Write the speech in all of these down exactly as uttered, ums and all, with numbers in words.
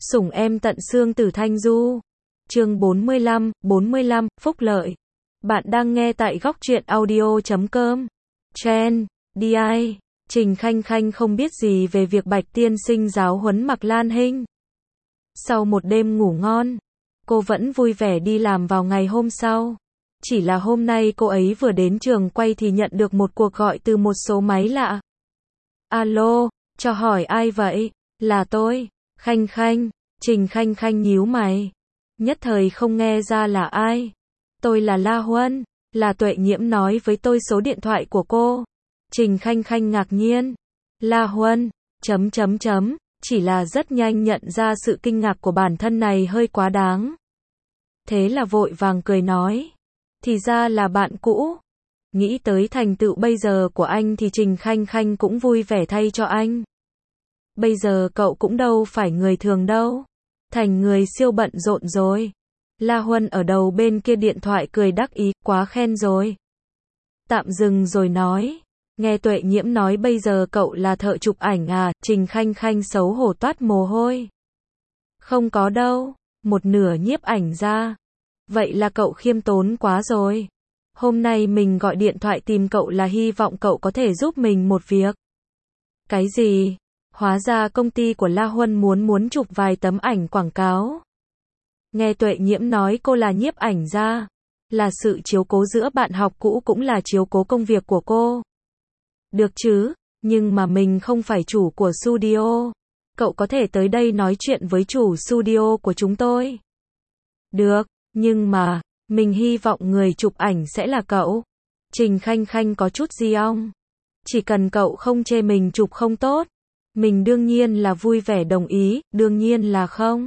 Sủng em tận xương Tử Thanh Du. Chương bốn mươi lăm, bốn mươi lăm, phúc lợi. Bạn đang nghe tại góc truyện audio chấm com. Chen, đi ai? Trình Khanh Khanh không biết gì về việc Bạch tiên sinh giáo huấn Mạc Lan Hinh. Sau một đêm ngủ ngon, cô vẫn vui vẻ đi làm vào ngày hôm sau. Chỉ là hôm nay cô ấy vừa đến trường quay thì nhận được một cuộc gọi từ một số máy lạ. Alo, cho hỏi ai vậy? Là tôi, Khanh Khanh. Trình Khanh Khanh nhíu mày, nhất thời không nghe ra là ai. Tôi là La Huân, là Tuệ Nhiễm nói với tôi số điện thoại của cô. Trình Khanh Khanh ngạc nhiên. La Huân, chấm chấm chấm, chỉ là rất nhanh nhận ra sự kinh ngạc của bản thân này hơi quá đáng. Thế là vội vàng cười nói, thì ra là bạn cũ. Nghĩ tới thành tựu bây giờ của anh thì Trình Khanh Khanh cũng vui vẻ thay cho anh. Bây giờ cậu cũng đâu phải người thường đâu, thành người siêu bận rộn rồi. La Huân ở đầu bên kia điện thoại cười đắc ý, quá khen rồi. Tạm dừng rồi nói, nghe Tuệ Nhiễm nói bây giờ cậu là thợ chụp ảnh à? Trình Khanh Khanh xấu hổ toát mồ hôi. Không có đâu, một nửa nhiếp ảnh ra. Vậy là cậu khiêm tốn quá rồi. Hôm nay mình gọi điện thoại tìm cậu là hy vọng cậu có thể giúp mình một việc. Cái gì? Hóa ra công ty của La Huân muốn muốn chụp vài tấm ảnh quảng cáo. Nghe Tuệ Nhiễm nói cô là nhiếp ảnh gia, là sự chiếu cố giữa bạn học cũ cũng là chiếu cố công việc của cô. Được chứ, nhưng mà mình không phải chủ của studio. Cậu có thể tới đây nói chuyện với chủ studio của chúng tôi. Được, nhưng mà, mình hy vọng người chụp ảnh sẽ là cậu. Trình Khanh Khanh có chút gì ong. Chỉ cần cậu không chê mình chụp không tốt, mình đương nhiên là vui vẻ đồng ý, đương nhiên là không.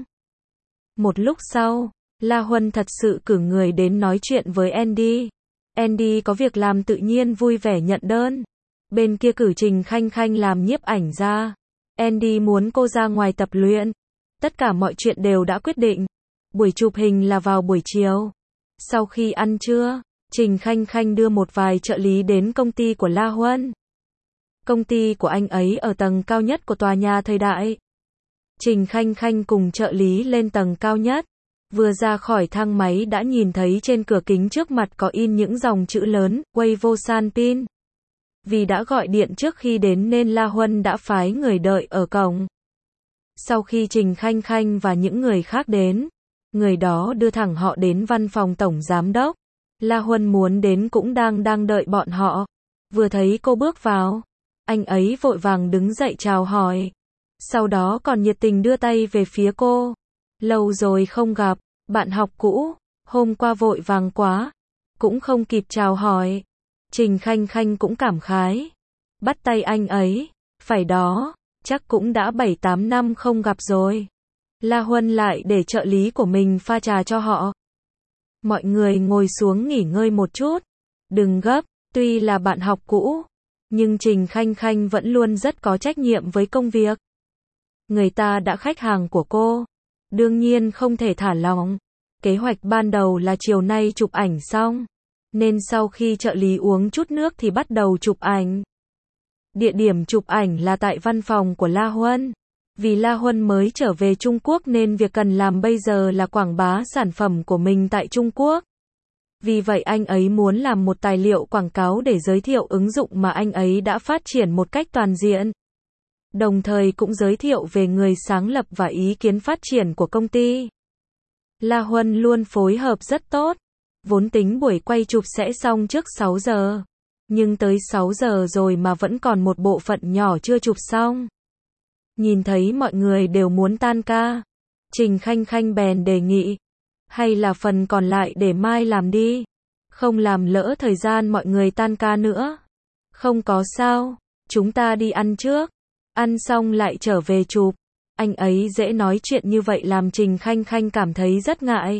Một lúc sau, La Huân thật sự cử người đến nói chuyện với Andy. Andy có việc làm tự nhiên vui vẻ nhận đơn. Bên kia cử Trình Khanh Khanh làm nhiếp ảnh ra. Andy muốn cô ra ngoài tập luyện. Tất cả mọi chuyện đều đã quyết định. Buổi chụp hình là vào buổi chiều. Sau khi ăn trưa, Trình Khanh Khanh đưa một vài trợ lý đến công ty của La Huân. Công ty của anh ấy ở tầng cao nhất của tòa nhà thời đại. Trình Khanh Khanh cùng trợ lý lên tầng cao nhất. Vừa ra khỏi thang máy đã nhìn thấy trên cửa kính trước mặt có in những dòng chữ lớn, Weibo San Pin. Vì đã gọi điện trước khi đến nên La Huân đã phái người đợi ở cổng. Sau khi Trình Khanh Khanh và những người khác đến, người đó đưa thẳng họ đến văn phòng tổng giám đốc. La Huân muốn đến cũng đang đang đợi bọn họ. Vừa thấy cô bước vào, anh ấy vội vàng đứng dậy chào hỏi. Sau đó còn nhiệt tình đưa tay về phía cô. Lâu rồi không gặp, bạn học cũ, hôm qua vội vàng quá, cũng không kịp chào hỏi. Trình Khanh Khanh cũng cảm khái. Bắt tay anh ấy, phải đó, chắc cũng đã bảy tám năm không gặp rồi. La Huân lại để trợ lý của mình pha trà cho họ. Mọi người ngồi xuống nghỉ ngơi một chút. Đừng gấp, tuy là bạn học cũ, nhưng Trình Khanh Khanh vẫn luôn rất có trách nhiệm với công việc. Người ta đã khách hàng của cô, đương nhiên không thể thả lỏng. Kế hoạch ban đầu là chiều nay chụp ảnh xong, nên sau khi trợ lý uống chút nước thì bắt đầu chụp ảnh. Địa điểm chụp ảnh là tại văn phòng của La Huân. Vì La Huân mới trở về Trung Quốc nên việc cần làm bây giờ là quảng bá sản phẩm của mình tại Trung Quốc. Vì vậy anh ấy muốn làm một tài liệu quảng cáo để giới thiệu ứng dụng mà anh ấy đã phát triển một cách toàn diện. Đồng thời cũng giới thiệu về người sáng lập và ý kiến phát triển của công ty. La Huân luôn phối hợp rất tốt. Vốn tính buổi quay chụp sẽ xong trước sáu giờ. Nhưng tới sáu giờ rồi mà vẫn còn một bộ phận nhỏ chưa chụp xong. Nhìn thấy mọi người đều muốn tan ca, Trình Khanh Khanh bèn đề nghị. Hay là phần còn lại để mai làm đi. Không làm lỡ thời gian mọi người tan ca nữa. Không có sao, chúng ta đi ăn trước. Ăn xong lại trở về chụp. Anh ấy dễ nói chuyện như vậy làm Trình Khanh Khanh cảm thấy rất ngại.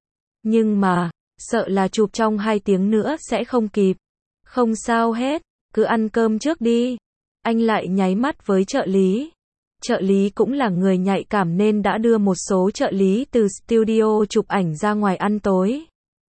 Nhưng mà, sợ là chụp trong hai tiếng nữa sẽ không kịp. Không sao hết, cứ ăn cơm trước đi. Anh lại nháy mắt với trợ lý. Trợ lý cũng là người nhạy cảm nên đã đưa một số trợ lý từ studio chụp ảnh ra ngoài ăn tối.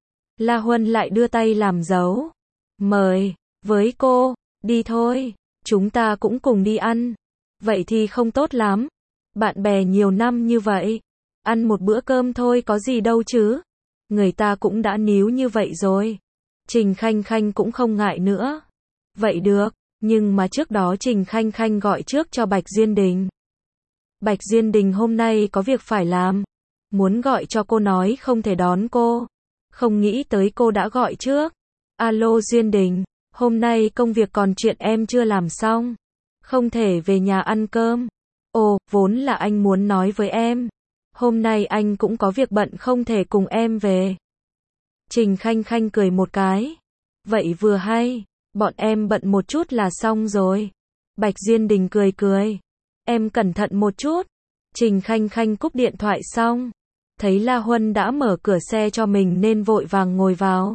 La Huân lại đưa tay làm dấu. Mời, với cô, đi thôi, chúng ta cũng cùng đi ăn. Vậy thì không tốt lắm. Bạn bè nhiều năm như vậy, ăn một bữa cơm thôi có gì đâu chứ. Người ta cũng đã níu như vậy rồi. Trình Khanh Khanh cũng không ngại nữa. Vậy được, nhưng mà trước đó Trình Khanh Khanh gọi trước cho Bạch Diên Đình. Bạch Diên Đình hôm nay có việc phải làm. Muốn gọi cho cô nói không thể đón cô. Không nghĩ tới cô đã gọi trước. Alo Diên Đình, hôm nay công việc còn chuyện em chưa làm xong. Không thể về nhà ăn cơm. Ồ, vốn là anh muốn nói với em. Hôm nay anh cũng có việc bận không thể cùng em về. Trình Khanh Khanh cười một cái. Vậy vừa hay, bọn em bận một chút là xong rồi. Bạch Diên Đình cười cười. Em cẩn thận một chút. Trình Khanh Khanh cúp điện thoại xong. Thấy La Huân đã mở cửa xe cho mình nên vội vàng ngồi vào.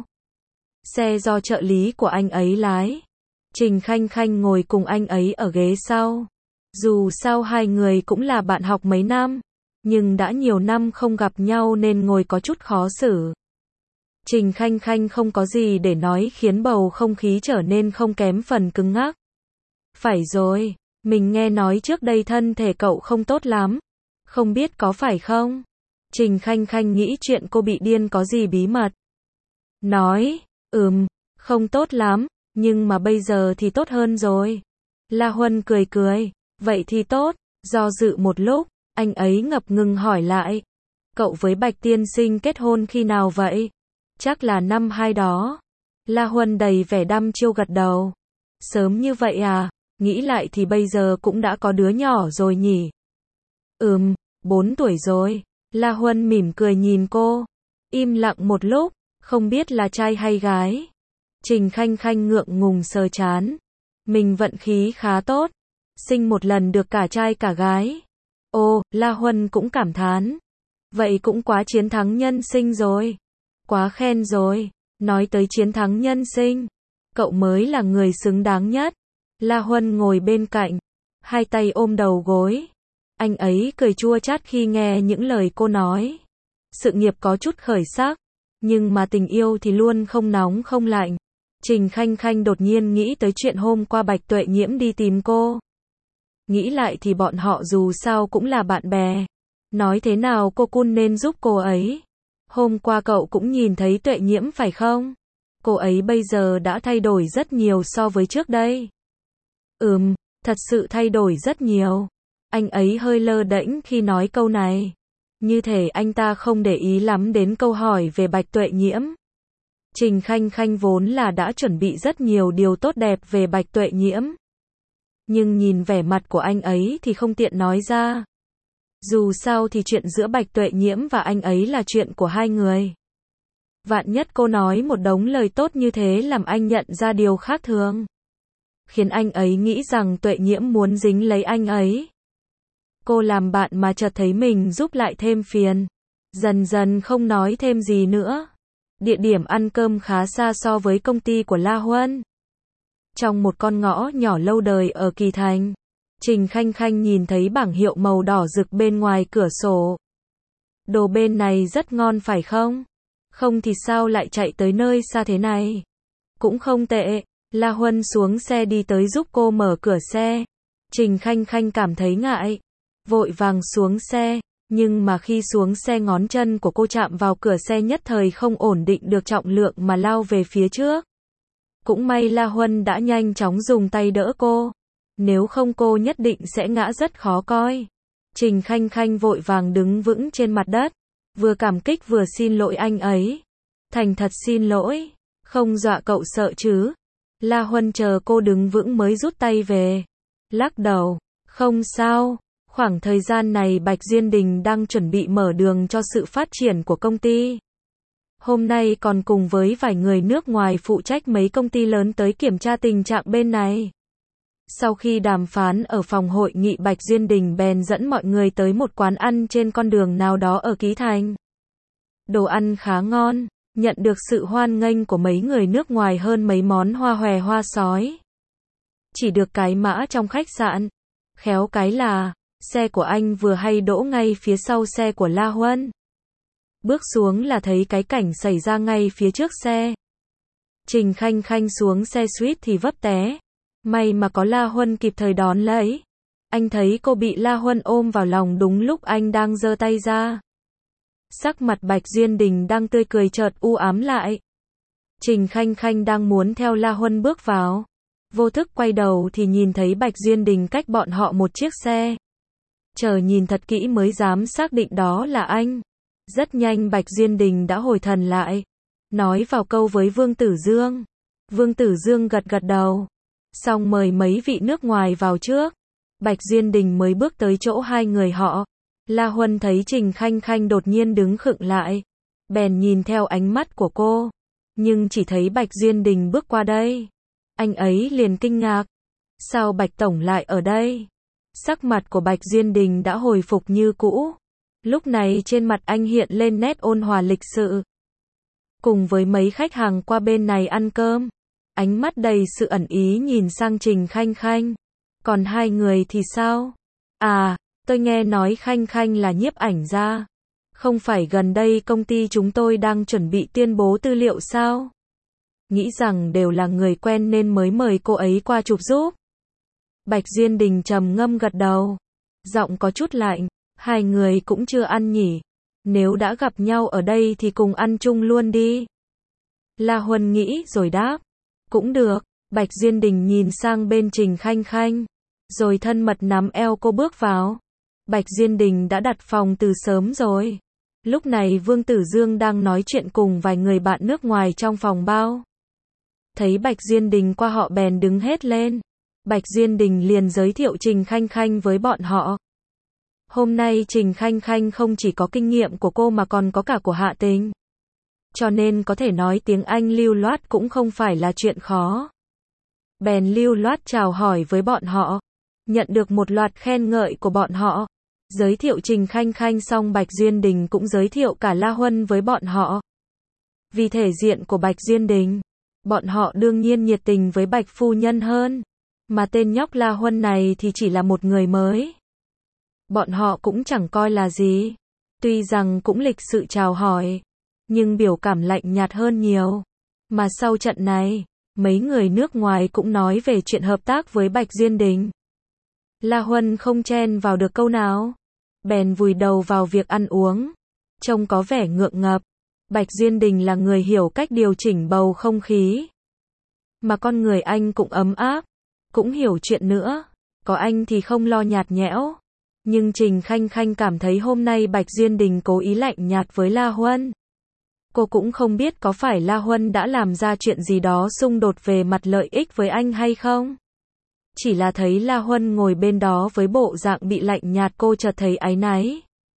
Xe do trợ lý của anh ấy lái. Trình Khanh Khanh ngồi cùng anh ấy ở ghế sau. Dù sao hai người cũng là bạn học mấy năm, nhưng đã nhiều năm không gặp nhau nên ngồi có chút khó xử. Trình Khanh Khanh không có gì để nói khiến bầu không khí trở nên không kém phần cứng ngắc. Phải rồi, mình nghe nói trước đây thân thể cậu không tốt lắm. Không biết có phải không? Trình Khanh Khanh nghĩ chuyện cô bị điên có gì bí mật. Nói, ừm, không tốt lắm, nhưng mà bây giờ thì tốt hơn rồi. La Huân cười cười, vậy thì tốt. Do dự một lúc, anh ấy ngập ngừng hỏi lại. Cậu với Bạch tiên sinh kết hôn khi nào vậy? Chắc là năm hai đó. La Huân đầy vẻ đăm chiêu gật đầu. Sớm như vậy à? Nghĩ lại thì bây giờ cũng đã có đứa nhỏ rồi nhỉ? Ừm, bốn tuổi rồi. La Huân mỉm cười nhìn cô. Im lặng một lúc, không biết là trai hay gái. Trình Khanh Khanh ngượng ngùng sờ chán. Mình vận khí khá tốt. Sinh một lần được cả trai cả gái. Ồ, La Huân cũng cảm thán. Vậy cũng quá chiến thắng nhân sinh rồi. Quá khen rồi. Nói tới chiến thắng nhân sinh, cậu mới là người xứng đáng nhất. La Huân ngồi bên cạnh, hai tay ôm đầu gối. Anh ấy cười chua chát khi nghe những lời cô nói. Sự nghiệp có chút khởi sắc, nhưng mà tình yêu thì luôn không nóng không lạnh. Trình Khanh Khanh đột nhiên nghĩ tới chuyện hôm qua Bạch Tuệ Nhiễm đi tìm cô. Nghĩ lại thì bọn họ dù sao cũng là bạn bè. Nói thế nào cô Kun nên giúp cô ấy. Hôm qua cậu cũng nhìn thấy Tuệ Nhiễm phải không? Cô ấy bây giờ đã thay đổi rất nhiều so với trước đây. Ừm, thật sự thay đổi rất nhiều. Anh ấy hơi lơ đễnh khi nói câu này. Như thể anh ta không để ý lắm đến câu hỏi về Bạch Tuệ Nhiễm. Trình Khanh Khanh vốn là đã chuẩn bị rất nhiều điều tốt đẹp về Bạch Tuệ Nhiễm. Nhưng nhìn vẻ mặt của anh ấy thì không tiện nói ra. Dù sao thì chuyện giữa Bạch Tuệ Nhiễm và anh ấy là chuyện của hai người. Vạn nhất cô nói một đống lời tốt như thế làm anh nhận ra điều khác thường. Khiến anh ấy nghĩ rằng Tuệ Nhiễm muốn dính lấy anh ấy. Cô làm bạn mà chợt thấy mình giúp lại thêm phiền. Dần dần không nói thêm gì nữa. Địa điểm ăn cơm khá xa so với công ty của La Huân. Trong một con ngõ nhỏ lâu đời ở Kỳ Thành. Trình Khanh Khanh nhìn thấy bảng hiệu màu đỏ rực bên ngoài cửa sổ. Đồ bên này rất ngon phải không? Không thì sao lại chạy tới nơi xa thế này? Cũng không tệ. La Huân xuống xe đi tới giúp cô mở cửa xe. Trình Khanh Khanh cảm thấy ngại. Vội vàng xuống xe. Nhưng mà khi xuống xe ngón chân của cô chạm vào cửa xe nhất thời không ổn định được trọng lượng mà lao về phía trước. Cũng may La Huân đã nhanh chóng dùng tay đỡ cô. Nếu không cô nhất định sẽ ngã rất khó coi. Trình Khanh Khanh vội vàng đứng vững trên mặt đất. Vừa cảm kích vừa xin lỗi anh ấy. Thành thật xin lỗi. Không dọa cậu sợ chứ? La Huân chờ cô đứng vững mới rút tay về. Lắc đầu. Không sao. Khoảng thời gian này Bạch Diên Đình đang chuẩn bị mở đường cho sự phát triển của công ty. Hôm nay còn cùng với vài người nước ngoài phụ trách mấy công ty lớn tới kiểm tra tình trạng bên này. Sau khi đàm phán ở phòng hội nghị Bạch Diên Đình bèn dẫn mọi người tới một quán ăn trên con đường nào đó ở Ký Thành. Đồ ăn khá ngon, nhận được sự hoan nghênh của mấy người nước ngoài hơn mấy món hoa hòe hoa sói. Chỉ được cái mã trong khách sạn. Khéo cái là, xe của anh vừa hay đỗ ngay phía sau xe của La Huân. Bước xuống là thấy cái cảnh xảy ra ngay phía trước xe. Trình Khanh Khanh xuống xe suýt thì vấp té. May mà có La Huân kịp thời đón lấy. Anh thấy cô bị La Huân ôm vào lòng đúng lúc anh đang giơ tay ra. Sắc mặt Bạch Duyên Đình đang tươi cười chợt u ám lại. Trình Khanh Khanh đang muốn theo La Huân bước vào. Vô thức quay đầu thì nhìn thấy Bạch Duyên Đình cách bọn họ một chiếc xe. Chờ nhìn thật kỹ mới dám xác định đó là anh. Rất nhanh Bạch Duyên Đình đã hồi thần lại. Nói vào câu với Vương Tử Dương. Vương Tử Dương gật gật đầu. Xong mời mấy vị nước ngoài vào trước. Bạch Duyên Đình mới bước tới chỗ hai người họ. La Huân thấy Trình Khanh Khanh đột nhiên đứng khựng lại. Bèn nhìn theo ánh mắt của cô. Nhưng chỉ thấy Bạch Duyên Đình bước qua đây. Anh ấy liền kinh ngạc. Sao Bạch Tổng lại ở đây? Sắc mặt của Bạch Duyên Đình đã hồi phục như cũ. Lúc này trên mặt anh hiện lên nét ôn hòa lịch sự. Cùng với mấy khách hàng qua bên này ăn cơm. Ánh mắt đầy sự ẩn ý nhìn sang Trình Khanh Khanh. Còn hai người thì sao? À, tôi nghe nói Khanh Khanh là nhiếp ảnh gia. Không phải gần đây công ty chúng tôi đang chuẩn bị tuyên bố tư liệu sao? Nghĩ rằng đều là người quen nên mới mời cô ấy qua chụp giúp. Bạch Duyên Đình trầm ngâm gật đầu. Giọng có chút lạnh. Hai người cũng chưa ăn nhỉ. Nếu đã gặp nhau ở đây thì cùng ăn chung luôn đi. La Huân nghĩ rồi đáp. Cũng được. Bạch Duyên Đình nhìn sang bên Trình Khanh Khanh. Rồi thân mật nắm eo cô bước vào. Bạch Duyên Đình đã đặt phòng từ sớm rồi. Lúc này Vương Tử Dương đang nói chuyện cùng vài người bạn nước ngoài trong phòng bao. Thấy Bạch Duyên Đình qua họ bèn đứng hết lên. Bạch Duyên Đình liền giới thiệu Trình Khanh Khanh với bọn họ. Hôm nay Trình Khanh Khanh không chỉ có kinh nghiệm của cô mà còn có cả của Hạ Tình. Cho nên có thể nói tiếng Anh lưu loát cũng không phải là chuyện khó. Bèn lưu loát chào hỏi với bọn họ. Nhận được một loạt khen ngợi của bọn họ. Giới thiệu Trình Khanh Khanh xong Bạch Duyên Đình cũng giới thiệu cả La Huân với bọn họ. Vì thể diện của Bạch Duyên Đình, bọn họ đương nhiên nhiệt tình với Bạch phu nhân hơn. Mà tên nhóc La Huân này thì chỉ là một người mới. Bọn họ cũng chẳng coi là gì. Tuy rằng cũng lịch sự chào hỏi, nhưng biểu cảm lạnh nhạt hơn nhiều. Mà sau trận này, mấy người nước ngoài cũng nói về chuyện hợp tác với Bạch Duyên Đình. La Huân không chen vào được câu nào. Bèn vùi đầu vào việc ăn uống. Trông có vẻ ngượng ngập. Bạch Duyên Đình là người hiểu cách điều chỉnh bầu không khí. Mà con người anh cũng ấm áp. Cũng hiểu chuyện nữa. Có anh thì không lo nhạt nhẽo. Nhưng Trình Khanh Khanh cảm thấy hôm nay Bạch Duyên Đình cố ý lạnh nhạt với La Huân. Cô cũng không biết có phải La Huân đã làm ra chuyện gì đó xung đột về mặt lợi ích với anh hay không. Chỉ là thấy La Huân ngồi bên đó với bộ dạng bị lạnh nhạt cô chợt thấy áy náy.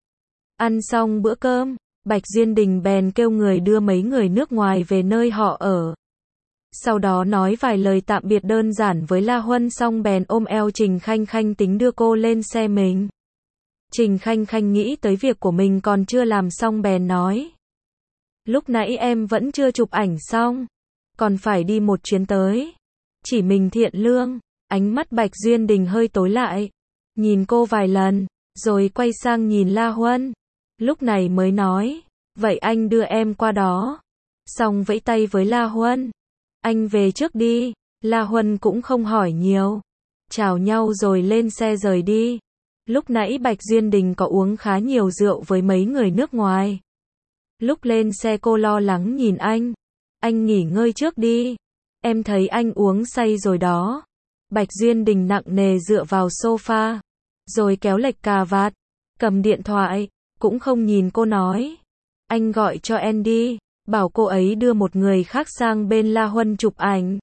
Ăn xong bữa cơm, Bạch Duyên Đình bèn kêu người đưa mấy người nước ngoài về nơi họ ở. Sau đó nói vài lời tạm biệt đơn giản với La Huân xong bèn ôm eo Trình Khanh Khanh tính đưa cô lên xe mình. Trình Khanh Khanh nghĩ tới việc của mình còn chưa làm xong bèn nói. Lúc nãy em vẫn chưa chụp ảnh xong. Còn phải đi một chuyến tới. Chỉ mình thiện lương. Ánh mắt Bạch Duyên Đình hơi tối lại. Nhìn cô vài lần. Rồi quay sang nhìn La Huân. Lúc này mới nói. Vậy anh đưa em qua đó. Xong vẫy tay với La Huân. Anh về trước đi. La Huân cũng không hỏi nhiều. Chào nhau rồi lên xe rời đi. Lúc nãy Bạch Duyên Đình có uống khá nhiều rượu với mấy người nước ngoài. Lúc lên xe cô lo lắng nhìn anh. Anh nghỉ ngơi trước đi. Em thấy anh uống say rồi đó. Bạch Duyên Đình nặng nề dựa vào sofa. Rồi kéo lệch cà vạt. Cầm điện thoại. Cũng không nhìn cô nói. Anh gọi cho Andy. Bảo cô ấy đưa một người khác sang bên La Huân chụp ảnh.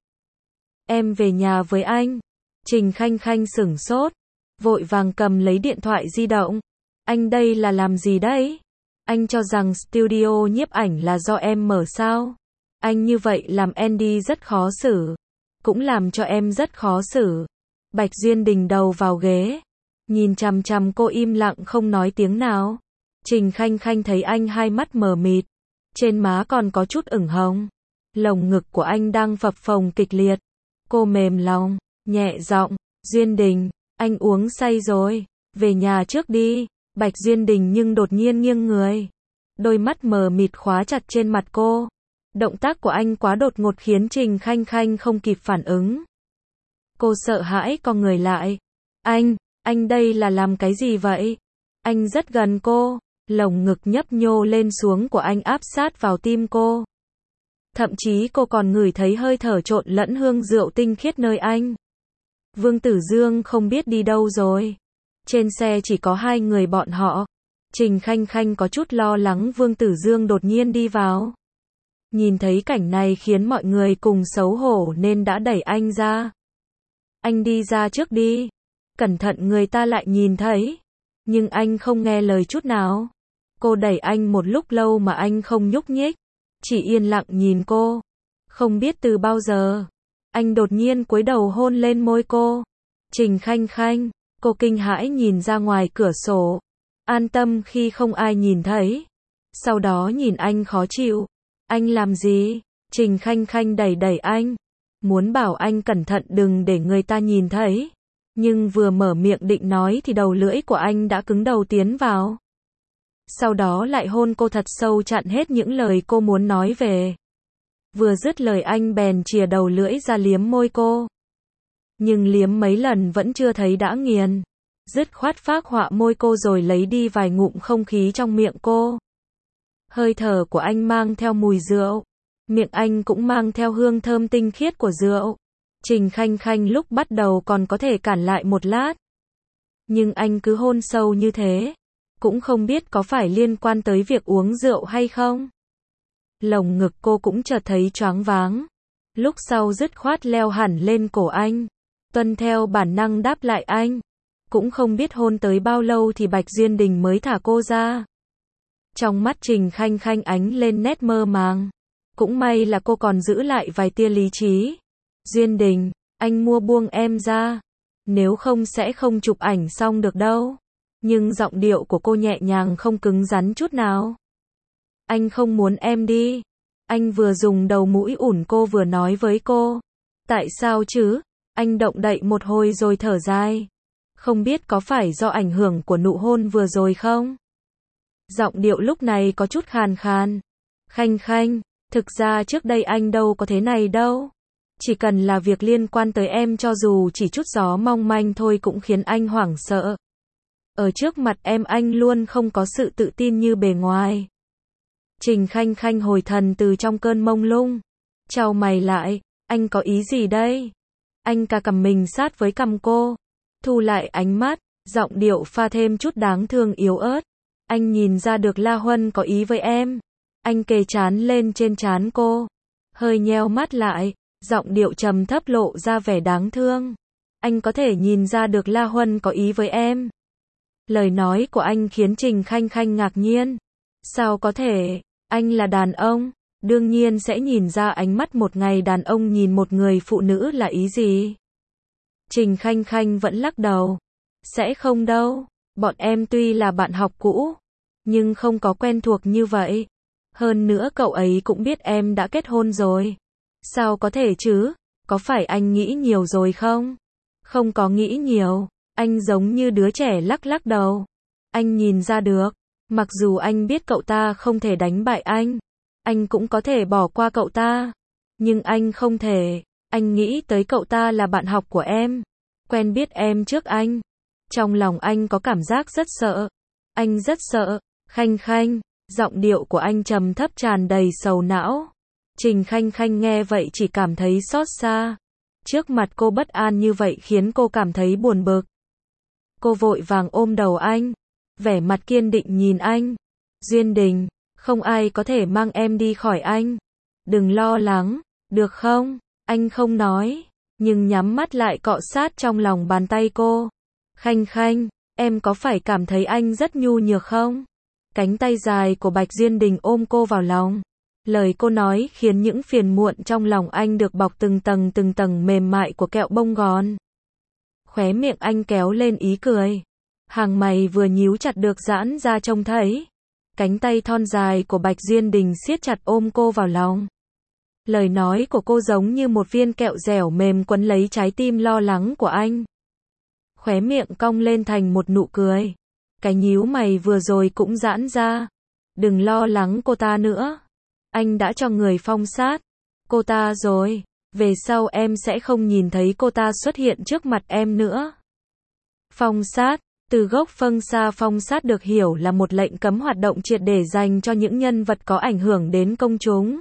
Em về nhà với anh. Trình Khanh Khanh sửng sốt. Vội vàng cầm lấy điện thoại di động. Anh đây là làm gì đấy? Anh cho rằng studio nhiếp ảnh là do em mở sao? Anh như vậy làm Andy rất khó xử. Cũng làm cho em rất khó xử. Bạch Duyên Đình đầu vào ghế. Nhìn chằm chằm cô im lặng không nói tiếng nào. Trình Khanh Khanh thấy anh hai mắt mờ mịt. Trên má còn có chút ửng hồng. Lồng ngực của anh đang phập phồng kịch liệt. Cô mềm lòng, nhẹ giọng. Duyên Đình, anh uống say rồi. Về nhà trước đi. Bạch Duyên Đình nhưng đột nhiên nghiêng người. Đôi mắt mờ mịt khóa chặt trên mặt cô. Động tác của anh quá đột ngột khiến Trình Khanh Khanh không kịp phản ứng. Cô sợ hãi co người lại. Anh, Anh đây là làm cái gì vậy? Anh rất gần cô, lồng ngực nhấp nhô lên xuống của anh áp sát vào tim cô. Thậm chí cô còn ngửi thấy hơi thở trộn lẫn hương rượu tinh khiết nơi anh. Vương Tử Dương không biết đi đâu rồi. Trên xe chỉ có hai người bọn họ. Trình Khanh Khanh có chút lo lắng Vương Tử Dương đột nhiên đi vào. Nhìn thấy cảnh này khiến mọi người cùng xấu hổ nên đã đẩy anh ra. Anh đi ra trước đi. Cẩn thận người ta lại nhìn thấy. Nhưng anh không nghe lời chút nào. Cô đẩy anh một lúc lâu mà anh không nhúc nhích. Chỉ yên lặng nhìn cô. Không biết từ bao giờ. Anh đột nhiên cúi đầu hôn lên môi cô. Trình Khanh Khanh. Cô kinh hãi nhìn ra ngoài cửa sổ. An tâm khi không ai nhìn thấy. Sau đó nhìn anh khó chịu. Anh làm gì? Trình Khanh Khanh đẩy đẩy anh. Muốn bảo anh cẩn thận đừng để người ta nhìn thấy. Nhưng vừa mở miệng định nói thì đầu lưỡi của anh đã cứng đầu tiến vào. Sau đó lại hôn cô thật sâu chặn hết những lời cô muốn nói về. Vừa dứt lời anh bèn chìa đầu lưỡi ra liếm môi cô. Nhưng liếm mấy lần vẫn chưa thấy đã nghiền. Dứt khoát phác họa môi cô rồi lấy đi vài ngụm không khí trong miệng cô. Hơi thở của anh mang theo mùi rượu. Miệng anh cũng mang theo hương thơm tinh khiết của rượu. Trình Khanh Khanh lúc bắt đầu còn có thể cản lại một lát. Nhưng anh cứ hôn sâu như thế. Cũng không biết có phải liên quan tới việc uống rượu hay không. Lồng ngực cô cũng chợt thấy choáng váng. Lúc sau dứt khoát leo hẳn lên cổ anh. Tuân theo bản năng đáp lại anh. Cũng không biết hôn tới bao lâu thì Bạch Duyên Đình mới thả cô ra. Trong mắt Trình Khanh Khanh ánh lên nét mơ màng. Cũng may là cô còn giữ lại vài tia lý trí. Duyên Đình, anh mua buông em ra. Nếu không sẽ không chụp ảnh xong được đâu. Nhưng giọng điệu của cô nhẹ nhàng không cứng rắn chút nào. Anh không muốn em đi. Anh vừa dùng đầu mũi ủn cô vừa nói với cô. Tại sao chứ? Anh động đậy một hồi rồi thở dài. Không biết có phải do ảnh hưởng của nụ hôn vừa rồi không? Giọng điệu lúc này có chút khàn khàn. Khanh Khanh, thực ra trước đây anh đâu có thế này đâu. Chỉ cần là việc liên quan tới em cho dù chỉ chút gió mong manh thôi cũng khiến anh hoảng sợ. Ở trước mặt em anh luôn không có sự tự tin như bề ngoài. Trình Khanh Khanh hồi thần từ trong cơn mông lung. Chau mày lại, anh có ý gì đây? Anh cà cằm mình sát với cằm cô. Thu lại ánh mắt, giọng điệu pha thêm chút đáng thương yếu ớt. Anh nhìn ra được La Huân có ý với em. Anh kề trán lên trên trán cô. Hơi nheo mắt lại, giọng điệu trầm thấp lộ ra vẻ đáng thương. Anh có thể nhìn ra được La Huân có ý với em. Lời nói của anh khiến Trình Khanh Khanh ngạc nhiên. Sao có thể? Anh là đàn ông, đương nhiên sẽ nhìn ra ánh mắt một ngày đàn ông nhìn một người phụ nữ là ý gì. Trình Khanh Khanh vẫn lắc đầu. Sẽ không đâu, bọn em tuy là bạn học cũ, nhưng không có quen thuộc như vậy. Hơn nữa cậu ấy cũng biết em đã kết hôn rồi. Sao có thể chứ? Có phải anh nghĩ nhiều rồi không? Không có nghĩ nhiều. Anh giống như đứa trẻ lắc lắc đầu. Anh nhìn ra được. Mặc dù anh biết cậu ta không thể đánh bại anh. Anh cũng có thể bỏ qua cậu ta. Nhưng anh không thể. Anh nghĩ tới cậu ta là bạn học của em. Quen biết em trước anh. Trong lòng anh có cảm giác rất sợ. Anh rất sợ. Khanh Khanh. Giọng điệu của anh trầm thấp tràn đầy sầu não. Trình Khanh Khanh nghe vậy chỉ cảm thấy xót xa. Trước mặt cô bất an như vậy khiến cô cảm thấy buồn bực. Cô vội vàng ôm đầu anh. Vẻ mặt kiên định nhìn anh. Duyên Đình, không ai có thể mang em đi khỏi anh. Đừng lo lắng, được không? Anh không nói, nhưng nhắm mắt lại cọ sát trong lòng bàn tay cô. Khanh Khanh, em có phải cảm thấy anh rất nhu nhược không? Cánh tay dài của Bạch Duyên Đình ôm cô vào lòng. Lời cô nói khiến những phiền muộn trong lòng anh được bọc từng tầng từng tầng mềm mại của kẹo bông gòn. Khóe miệng anh kéo lên ý cười. Hàng mày vừa nhíu chặt được giãn ra trông thấy. Cánh tay thon dài của Bạch Duyên Đình siết chặt ôm cô vào lòng. Lời nói của cô giống như một viên kẹo dẻo mềm quấn lấy trái tim lo lắng của anh. Khóe miệng cong lên thành một nụ cười. Cái nhíu mày vừa rồi cũng giãn ra. Đừng lo lắng cô ta nữa. Anh đã cho người phong sát cô ta rồi. Về sau em sẽ không nhìn thấy cô ta xuất hiện trước mặt em nữa. Phong sát, từ gốc phân xa phong sát được hiểu là một lệnh cấm hoạt động triệt để dành cho những nhân vật có ảnh hưởng đến công chúng.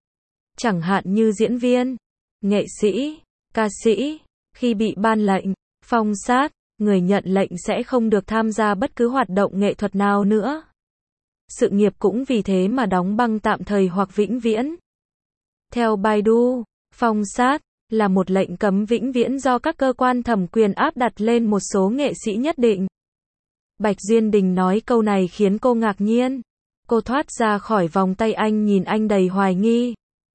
Chẳng hạn như diễn viên, nghệ sĩ, ca sĩ, khi bị ban lệnh, phong sát, người nhận lệnh sẽ không được tham gia bất cứ hoạt động nghệ thuật nào nữa. Sự nghiệp cũng vì thế mà đóng băng tạm thời hoặc vĩnh viễn. Theo Baidu, phong sát là một lệnh cấm vĩnh viễn do các cơ quan thẩm quyền áp đặt lên một số nghệ sĩ nhất định. Bạch Duyên Đình nói câu này khiến cô ngạc nhiên. Cô thoát ra khỏi vòng tay anh, nhìn anh đầy hoài nghi.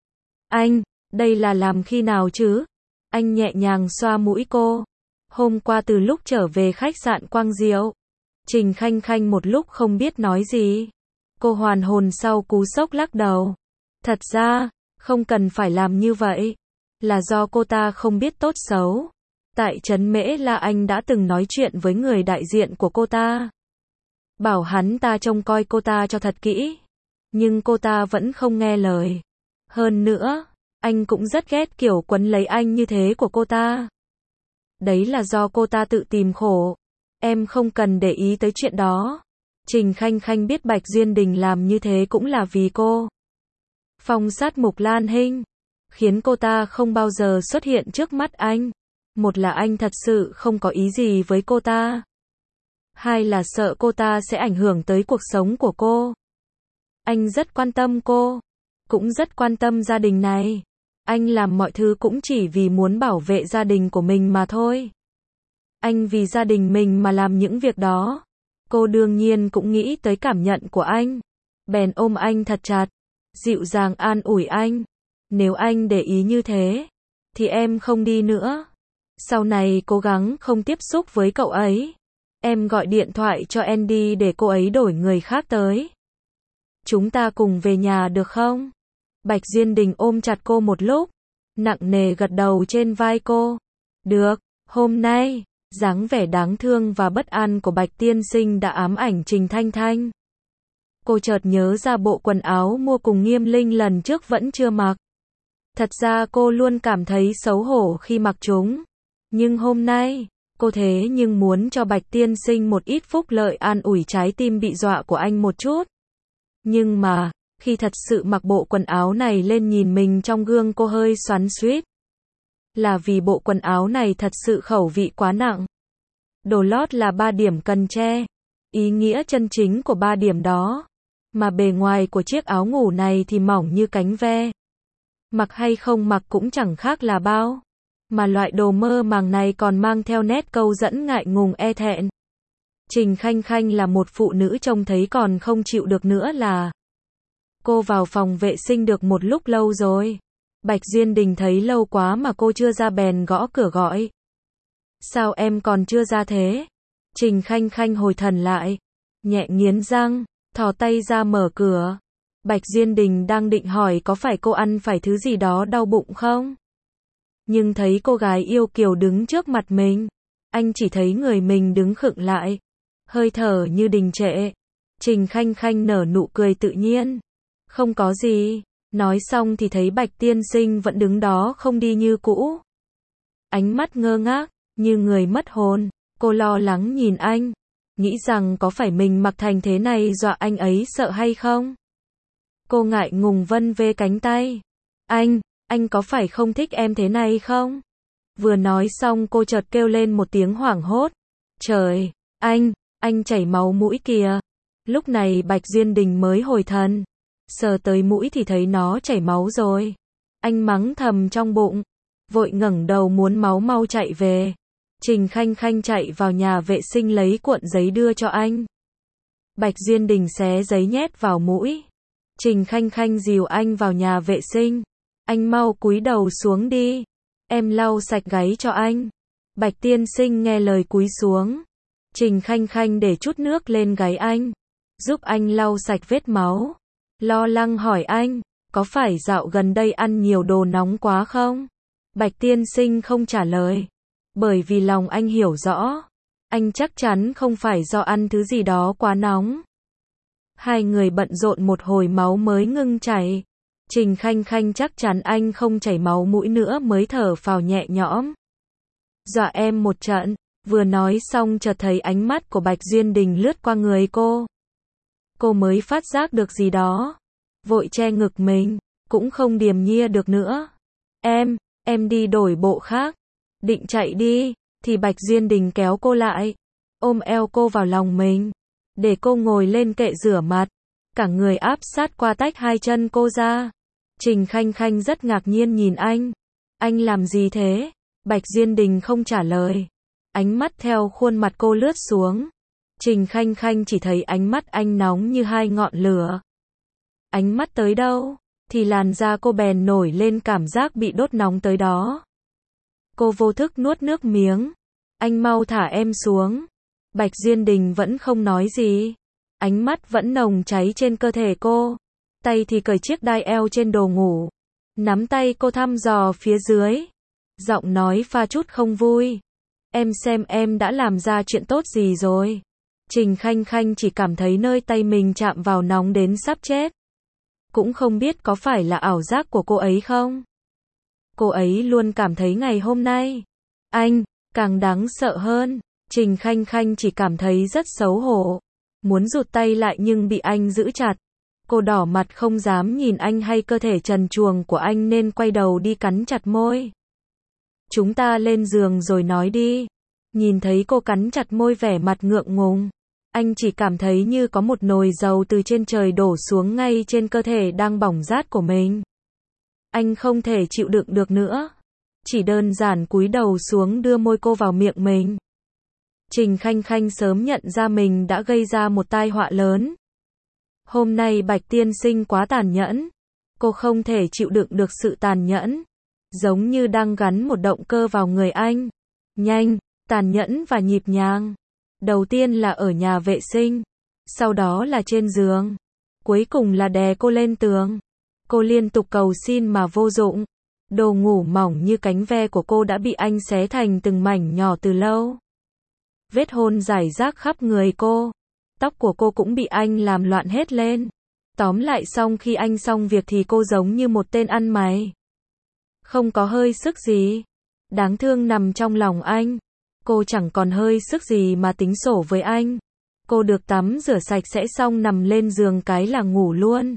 Anh, đây là làm khi nào chứ? Anh nhẹ nhàng xoa mũi cô. Hôm qua từ lúc trở về khách sạn Quang Diệu. Trình Khanh Khanh một lúc không biết nói gì. Cô hoàn hồn sau cú sốc lắc đầu. Thật ra, không cần phải làm như vậy. Là do cô ta không biết tốt xấu. Tại Trấn Mễ La anh đã từng nói chuyện với người đại diện của cô ta. Bảo hắn ta trông coi cô ta cho thật kỹ. Nhưng cô ta vẫn không nghe lời. Hơn nữa, anh cũng rất ghét kiểu quấn lấy anh như thế của cô ta. Đấy là do cô ta tự tìm khổ. Em không cần để ý tới chuyện đó. Trình Khanh Khanh biết Bạch Duyên Đình làm như thế cũng là vì cô. Phong sát Mục Lan Hinh khiến cô ta không bao giờ xuất hiện trước mắt anh. Một là anh thật sự không có ý gì với cô ta. Hai là sợ cô ta sẽ ảnh hưởng tới cuộc sống của cô. Anh rất quan tâm cô. Cũng rất quan tâm gia đình này. Anh làm mọi thứ cũng chỉ vì muốn bảo vệ gia đình của mình mà thôi. Anh vì gia đình mình mà làm những việc đó. Cô đương nhiên cũng nghĩ tới cảm nhận của anh. Bèn ôm anh thật chặt. Dịu dàng an ủi anh. Nếu anh để ý như thế, thì em không đi nữa. Sau này cố gắng không tiếp xúc với cậu ấy. Em gọi điện thoại cho Andy để cô ấy đổi người khác tới. Chúng ta cùng về nhà được không? Bạch Duyên Đình ôm chặt cô một lúc, nặng nề gật đầu trên vai cô. Được, hôm nay, dáng vẻ đáng thương và bất an của Bạch tiên sinh đã ám ảnh Trình Thanh Thanh. Cô chợt nhớ ra bộ quần áo mua cùng Nghiêm Linh lần trước vẫn chưa mặc. Thật ra cô luôn cảm thấy xấu hổ khi mặc chúng. Nhưng hôm nay, cô thế nhưng muốn cho Bạch tiên sinh một ít phúc lợi, an ủi trái tim bị dọa của anh một chút. Nhưng mà, khi thật sự mặc bộ quần áo này lên nhìn mình trong gương, cô hơi xoắn xuýt. Là vì bộ quần áo này thật sự khẩu vị quá nặng. Đồ lót là ba điểm cần che. Ý nghĩa chân chính của ba điểm đó. Mà bề ngoài của chiếc áo ngủ này thì mỏng như cánh ve. Mặc hay không mặc cũng chẳng khác là bao. Mà loại đồ mơ màng này còn mang theo nét câu dẫn ngại ngùng e thẹn. Trình Khanh Khanh là một phụ nữ trông thấy còn không chịu được nữa là. Cô vào phòng vệ sinh được một lúc lâu rồi. Bạch Duyên Đình thấy lâu quá mà cô chưa ra bèn gõ cửa gọi. Sao em còn chưa ra thế? Trình Khanh Khanh hồi thần lại. Nhẹ nghiến răng, thò tay ra mở cửa. Bạch Duyên Đình đang định hỏi có phải cô ăn phải thứ gì đó đau bụng không? Nhưng thấy cô gái yêu kiều đứng trước mặt mình. Anh chỉ thấy người mình đứng khựng lại. Hơi thở như đình trệ. Trình Khanh Khanh nở nụ cười tự nhiên. Không có gì. Nói xong thì thấy Bạch tiên sinh vẫn đứng đó không đi như cũ. Ánh mắt ngơ ngác, như người mất hồn. Cô lo lắng nhìn anh. Nghĩ rằng có phải mình mặc thành thế này dọa anh ấy sợ hay không? Cô ngại ngùng vân vê cánh tay. Anh, anh có phải không thích em thế này không? Vừa nói xong cô chợt kêu lên một tiếng hoảng hốt. Trời, anh, anh chảy máu mũi kìa. Lúc này Bạch Duyên Đình mới hồi thần. Sờ tới mũi thì thấy nó chảy máu rồi. Anh mắng thầm trong bụng. Vội ngẩng đầu muốn máu mau chạy về. Trình Khanh Khanh chạy vào nhà vệ sinh lấy cuộn giấy đưa cho anh. Bạch Duyên Đình xé giấy nhét vào mũi. Trình Khanh Khanh dìu anh vào nhà vệ sinh. Anh mau cúi đầu xuống đi. Em lau sạch gáy cho anh. Bạch tiên sinh nghe lời cúi xuống. Trình Khanh Khanh để chút nước lên gáy anh. Giúp anh lau sạch vết máu. Lo lắng hỏi anh, có phải dạo gần đây ăn nhiều đồ nóng quá không? Bạch tiên sinh không trả lời. Bởi vì lòng anh hiểu rõ. Anh chắc chắn không phải do ăn thứ gì đó quá nóng. Hai người bận rộn một hồi máu mới ngưng chảy. Trình Khanh Khanh chắc chắn anh không chảy máu mũi nữa mới thở phào nhẹ nhõm. Dọa em một trận. Vừa nói xong chợt thấy ánh mắt của Bạch Duyên Đình lướt qua người cô. Cô mới phát giác được gì đó. Vội che ngực mình, cũng không điềm nhiên được nữa. Em, em đi đổi bộ khác. Định chạy đi, thì Bạch Duyên Đình kéo cô lại. Ôm eo cô vào lòng mình. Để cô ngồi lên kệ rửa mặt. Cả người áp sát qua tách hai chân cô ra. Trình Khanh Khanh rất ngạc nhiên nhìn anh. Anh làm gì thế? Bạch Duyên Đình không trả lời. Ánh mắt theo khuôn mặt cô lướt xuống. Trình Khanh Khanh chỉ thấy ánh mắt anh nóng như hai ngọn lửa. Ánh mắt tới đâu, thì làn da cô bèn nổi lên cảm giác bị đốt nóng tới đó. Cô vô thức nuốt nước miếng. Anh mau thả em xuống. Bạch Duyên Đình vẫn không nói gì. Ánh mắt vẫn nồng cháy trên cơ thể cô. Tay thì cởi chiếc đai eo trên đồ ngủ. Nắm tay cô thăm dò phía dưới. Giọng nói pha chút không vui. Em xem em đã làm ra chuyện tốt gì rồi. Trình Khanh Khanh chỉ cảm thấy nơi tay mình chạm vào nóng đến sắp chết. Cũng không biết có phải là ảo giác của cô ấy không? Cô ấy luôn cảm thấy ngày hôm nay, anh, càng đáng sợ hơn. Trình Khanh Khanh chỉ cảm thấy rất xấu hổ. Muốn rụt tay lại nhưng bị anh giữ chặt. Cô đỏ mặt không dám nhìn anh hay cơ thể trần truồng của anh nên quay đầu đi cắn chặt môi. Chúng ta lên giường rồi nói đi. Nhìn thấy cô cắn chặt môi vẻ mặt ngượng ngùng. Anh chỉ cảm thấy như có một nồi dầu từ trên trời đổ xuống ngay trên cơ thể đang bỏng rát của mình. Anh không thể chịu đựng được nữa. Chỉ đơn giản cúi đầu xuống đưa môi cô vào miệng mình. Trình Khanh Khanh sớm nhận ra mình đã gây ra một tai họa lớn. Hôm nay Bạch tiên sinh quá tàn nhẫn. Cô không thể chịu đựng được sự tàn nhẫn. Giống như đang gắn một động cơ vào người anh. Nhanh, tàn nhẫn và nhịp nhàng. Đầu tiên là ở nhà vệ sinh. Sau đó là trên giường. Cuối cùng là đè cô lên tường. Cô liên tục cầu xin mà vô dụng. Đồ ngủ mỏng như cánh ve của cô đã bị anh xé thành từng mảnh nhỏ từ lâu. Vết hôn rải rác khắp người cô. Tóc của cô cũng bị anh làm loạn hết lên. Tóm lại xong khi anh xong việc thì cô giống như một tên ăn mày. Không có hơi sức gì. Đáng thương nằm trong lòng anh. Cô chẳng còn hơi sức gì mà tính sổ với anh. Cô được tắm rửa sạch sẽ xong nằm lên giường cái là ngủ luôn.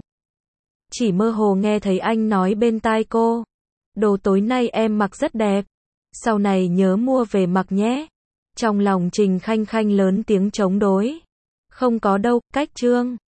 Chỉ mơ hồ nghe thấy anh nói bên tai cô. Đồ tối nay em mặc rất đẹp. Sau này nhớ mua về mặc nhé. Trong lòng Trình Khanh Khanh lớn tiếng chống đối. Không có đâu, cách trương.